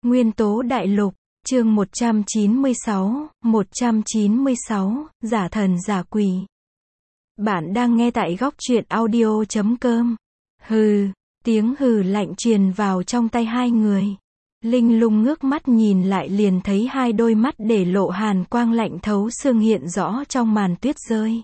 Nguyên tố đại lục, chương 196, giả thần giả quỷ. Bạn đang nghe tại góc truyện audio.com. Hừ, tiếng hừ lạnh truyền vào trong tay hai người. Linh Lung ngước mắt nhìn lại liền thấy hai đôi mắt để lộ hàn quang lạnh thấu xương hiện rõ trong màn tuyết rơi.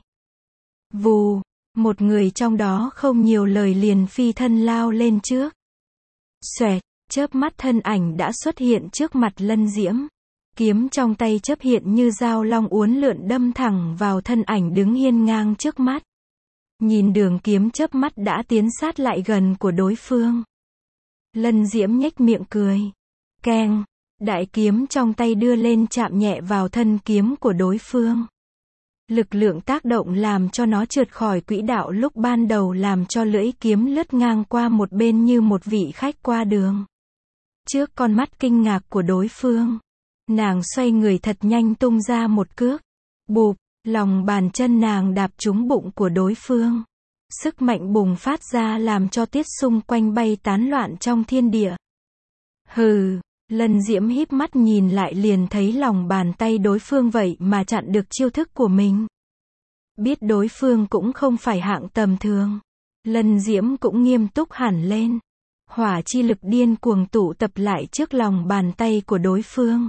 Vù, một người trong đó không nhiều lời liền phi thân lao lên trước. Xoẹt, chớp mắt thân ảnh đã xuất hiện trước mặt Lân Diễm. Kiếm trong tay chớp hiện như dao long uốn lượn đâm thẳng vào thân ảnh đứng hiên ngang trước mắt. Nhìn đường kiếm chớp mắt đã tiến sát lại gần của đối phương. Lân Diễm nhếch miệng cười. Keng, đại kiếm trong tay đưa lên chạm nhẹ vào thân kiếm của đối phương. Lực lượng tác động làm cho nó trượt khỏi quỹ đạo lúc ban đầu làm cho lưỡi kiếm lướt ngang qua một bên như một vị khách qua đường. Trước con mắt kinh ngạc của đối phương, nàng xoay người thật nhanh tung ra một cước. Bụp, lòng bàn chân nàng đạp trúng bụng của đối phương. Sức mạnh bùng phát ra làm cho tiết xung quanh bay tán loạn trong thiên địa. Hừ, Lân Diễm híp mắt nhìn lại liền thấy lòng bàn tay đối phương vậy mà chặn được chiêu thức của mình. Biết đối phương cũng không phải hạng tầm thường, Lân Diễm cũng nghiêm túc hẳn lên. Hỏa chi lực điên cuồng tụ tập lại trước lòng bàn tay của đối phương.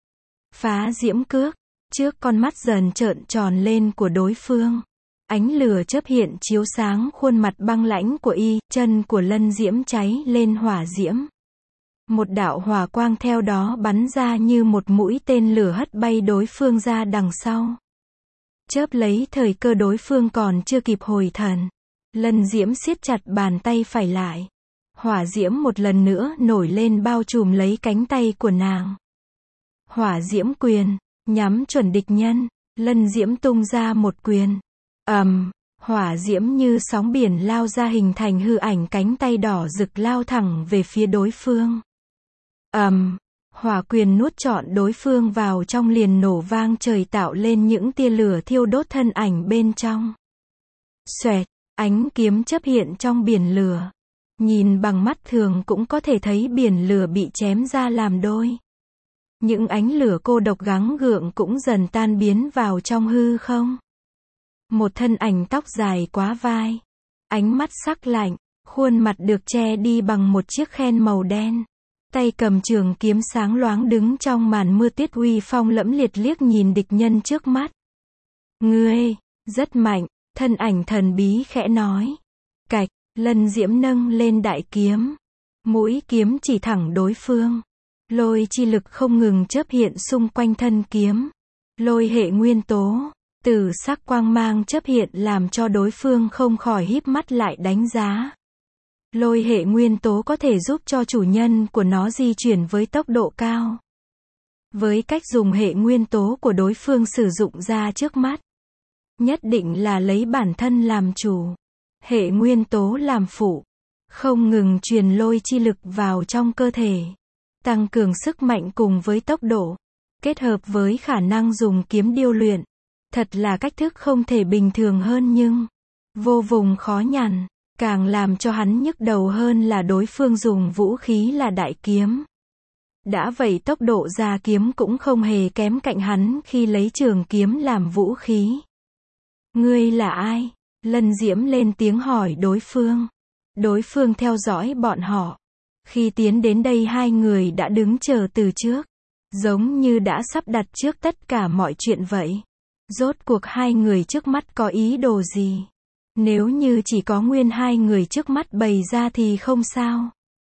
Phá diễm cước, trước con mắt dần trợn tròn lên của đối phương. Ánh lửa chớp hiện chiếu sáng khuôn mặt băng lãnh của y, chân của Lân Diễm cháy lên hỏa diễm. Một đạo hỏa quang theo đó bắn ra như một mũi tên lửa hất bay đối phương ra đằng sau. Chớp lấy thời cơ đối phương còn chưa kịp hồi thần, Lân Diễm siết chặt bàn tay phải lại. Hỏa diễm một lần nữa nổi lên bao trùm lấy cánh tay của nàng. Hỏa diễm quyền, nhắm chuẩn địch nhân, Lân Diễm tung ra một quyền. Hỏa diễm như sóng biển lao ra hình thành hư ảnh cánh tay đỏ rực lao thẳng về phía đối phương. Hỏa quyền nuốt trọn đối phương vào trong liền nổ vang trời tạo lên những tia lửa thiêu đốt thân ảnh bên trong. Xoẹt, ánh kiếm chớp hiện trong biển lửa. Nhìn bằng mắt thường cũng có thể thấy biển lửa bị chém ra làm đôi. Những ánh lửa cô độc gắng gượng cũng dần tan biến vào trong hư không. Một thân ảnh tóc dài quá vai, ánh mắt sắc lạnh, khuôn mặt được che đi bằng một chiếc khen màu đen. Tay cầm trường kiếm sáng loáng đứng trong màn mưa tuyết uy phong lẫm liệt liếc nhìn địch nhân trước mắt. Ngươi, rất mạnh, thân ảnh thần bí khẽ nói. Cạch, Lân Diễm nâng lên đại kiếm. Mũi kiếm chỉ thẳng đối phương. Lôi chi lực không ngừng chớp hiện xung quanh thân kiếm. Lôi hệ nguyên tố, tử sắc quang mang chớp hiện làm cho đối phương không khỏi híp mắt lại đánh giá. Lôi hệ nguyên tố có thể giúp cho chủ nhân của nó di chuyển với tốc độ cao. Với cách dùng hệ nguyên tố của đối phương sử dụng ra trước mắt, nhất định là lấy bản thân làm chủ, hệ nguyên tố làm phụ, không ngừng truyền lôi chi lực vào trong cơ thể, tăng cường sức mạnh cùng với tốc độ, kết hợp với khả năng dùng kiếm điêu luyện. Thật là cách thức không thể bình thường hơn nhưng vô vùng khó nhằn. Càng làm cho hắn nhức đầu hơn là đối phương dùng vũ khí là đại kiếm. Đã vậy tốc độ ra kiếm cũng không hề kém cạnh hắn khi lấy trường kiếm làm vũ khí. Ngươi là ai? Lân Diễm lên tiếng hỏi đối phương. Đối phương theo dõi bọn họ. Khi tiến đến đây hai người đã đứng chờ từ trước. Giống như đã sắp đặt trước tất cả mọi chuyện vậy. Rốt cuộc hai người trước mắt có ý đồ gì? Nếu như chỉ có nguyên hai người trước mắt bày ra thì không sao.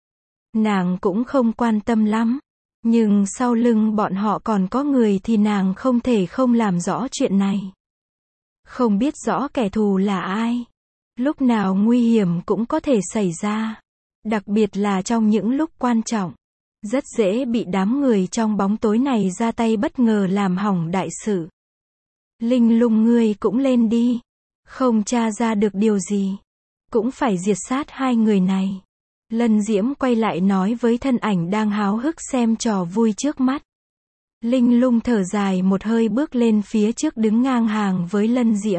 Nàng cũng không quan tâm lắm. Nhưng sau lưng bọn họ còn có người thì nàng không thể không làm rõ chuyện này. Không biết rõ kẻ thù là ai. Lúc nào nguy hiểm cũng có thể xảy ra. Đặc biệt là trong những lúc quan trọng. Rất dễ bị đám người trong bóng tối này ra tay bất ngờ làm hỏng đại sự. Linh Lung ngươi cũng lên đi. Không tra ra được điều gì, cũng phải diệt sát hai người này. Lân Diễm quay lại nói với thân ảnh đang háo hức xem trò vui trước mắt. Linh Lung thở dài một hơi bước lên phía trước đứng ngang hàng với Lân Diễm.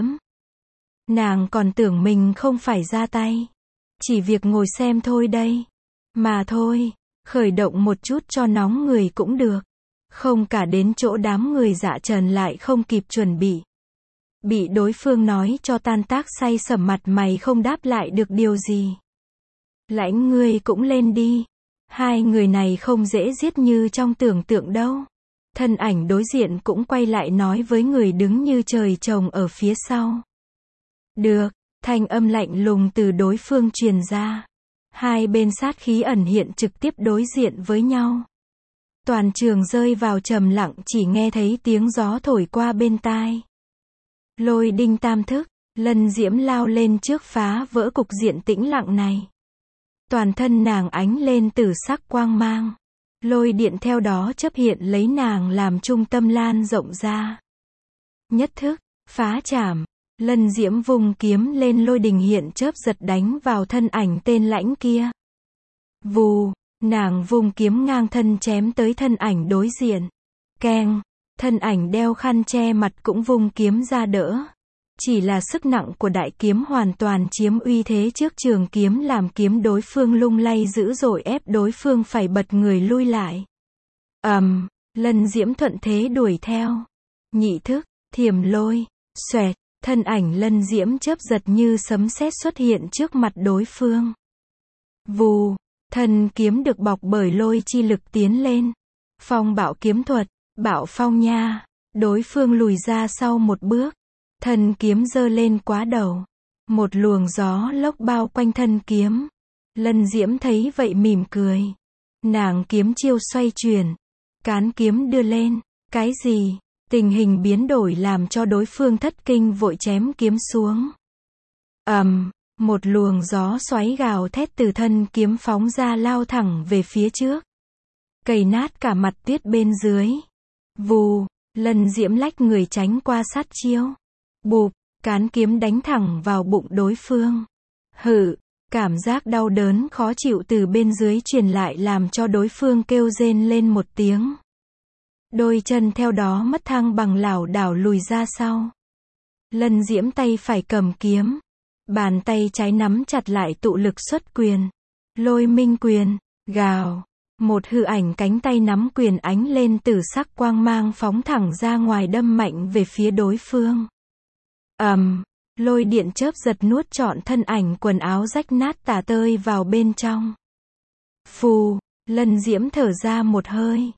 Nàng còn tưởng mình không phải ra tay, chỉ việc ngồi xem thôi đây. Mà thôi, Khởi động một chút cho nóng người cũng được. Không cả đến chỗ đám người dạ trần lại không kịp chuẩn bị. Bị đối phương nói cho tan tác say sẩm, mặt mày không đáp lại được điều gì. Lãnh, ngươi cũng lên đi. Hai người này không dễ giết như trong tưởng tượng đâu. Thân ảnh đối diện cũng quay lại nói với người đứng như trời trồng ở phía sau. Được, thanh âm lạnh lùng từ đối phương truyền ra. Hai bên sát khí ẩn hiện trực tiếp đối diện với nhau. Toàn trường rơi vào trầm lặng, chỉ nghe thấy tiếng gió thổi qua bên tai. Lôi đinh tam thức, Lân Diễm lao lên trước phá vỡ cục diện tĩnh lặng này. Toàn thân nàng ánh lên tử sắc quang mang. Lôi điện theo đó chấp hiện lấy nàng làm trung tâm lan rộng ra. Nhất thức, phá chảm. Lân Diễm vùng kiếm lên, lôi đình hiện chớp giật đánh vào thân ảnh tên Lãnh kia. Vù, nàng vùng kiếm ngang thân chém tới thân ảnh đối diện. Keng, thân ảnh đeo khăn che mặt cũng vùng kiếm ra đỡ. Chỉ là sức nặng của đại kiếm hoàn toàn chiếm uy thế trước trường kiếm, làm kiếm đối phương lung lay dữ dội, ép đối phương phải bật người lui lại. Lân Diễm thuận thế đuổi theo. Nhị thức, thiểm lôi, xoẹt, thân ảnh Lân Diễm chớp giật như sấm sét xuất hiện trước mặt đối phương. Vù, thân kiếm được bọc bởi lôi chi lực tiến lên. Phong bạo kiếm thuật, bạo phong nha. Đối phương lùi ra sau một bước. Thân kiếm giơ lên quá đầu. Một luồng gió lốc bao quanh thân kiếm. Lân Diễm thấy vậy mỉm cười. Nàng kiếm chiêu xoay chuyển. Cán kiếm đưa lên. Cái gì? Tình hình biến đổi làm cho đối phương thất kinh, vội chém kiếm xuống. Một luồng gió xoáy gào thét từ thân kiếm phóng ra, lao thẳng về phía trước. Cày nát cả mặt tuyết bên dưới. Vù, Lân Diễm lách người tránh qua sát chiêu. Bụp, cán kiếm đánh thẳng vào bụng đối phương. Hự, cảm giác đau đớn khó chịu từ bên dưới truyền lại làm cho đối phương kêu rên lên một tiếng. Đôi chân theo đó mất thăng bằng, lảo đảo lùi ra sau. Lân Diễm tay phải cầm kiếm. Bàn tay trái nắm chặt lại, tụ lực xuất quyền. Lôi minh quyền, gào. Một hư ảnh cánh tay nắm quyền ánh lên tử sắc quang mang phóng thẳng ra ngoài, đâm mạnh về phía đối phương. Lôi điện chớp giật nuốt trọn thân ảnh, quần áo rách nát tả tơi vào bên trong. Phù, Lân Diễm thở ra một hơi.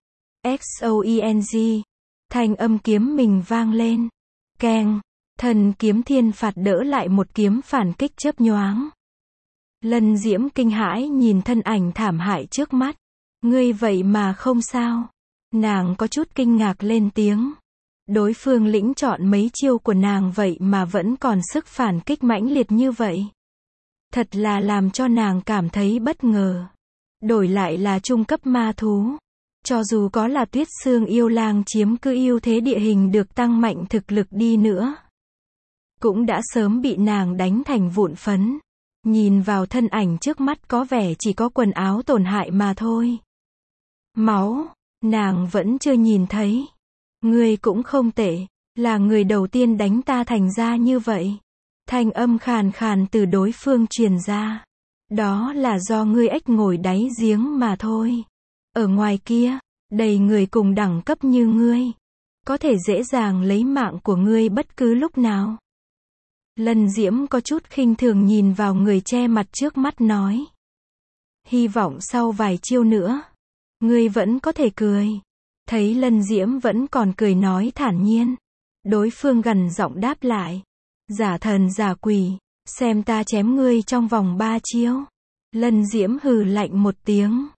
Xoeng, thanh âm kiếm mình vang lên. Keng, thần kiếm thiên phạt đỡ lại một kiếm phản kích chớp nhoáng. Lân Diễm kinh hãi nhìn thân ảnh thảm hại trước mắt. Ngươi vậy mà không sao? Nàng có chút kinh ngạc lên tiếng. Đối phương lĩnh chọn mấy chiêu của nàng vậy mà vẫn còn sức phản kích mãnh liệt như vậy. Thật là làm cho nàng cảm thấy bất ngờ. Đổi lại là trung cấp ma thú. Cho dù có là Tuyết Xương yêu lang chiếm cứ ưu thế địa hình được tăng mạnh thực lực đi nữa, cũng đã sớm bị nàng đánh thành vụn phấn. Nhìn vào thân ảnh trước mắt có vẻ chỉ có quần áo tổn hại mà thôi. Máu, nàng vẫn chưa nhìn thấy. Ngươi cũng không tệ, là người đầu tiên đánh ta thành ra như vậy. Thanh âm khàn khàn từ đối phương truyền ra. Đó là do ngươi ếch ngồi đáy giếng mà thôi. Ở ngoài kia, đầy người cùng đẳng cấp như ngươi. Có thể dễ dàng lấy mạng của ngươi bất cứ lúc nào. Lân Diễm có chút khinh thường nhìn vào người che mặt trước mắt nói. Hy vọng sau vài chiêu nữa, ngươi vẫn có thể cười. Thấy Lân Diễm vẫn còn cười nói thản nhiên. Đối phương gằn giọng đáp lại. Giả thần giả quỷ, xem ta chém ngươi trong vòng 3 chiêu. Lân Diễm hừ lạnh một tiếng.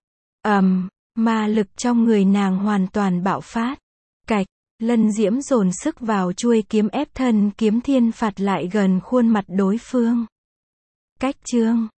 Ma lực trong người nàng hoàn toàn bạo phát. Cạch, Lân Diễm dồn sức vào chuôi kiếm, ép thân kiếm thiên phạt lại gần khuôn mặt đối phương. Cách chương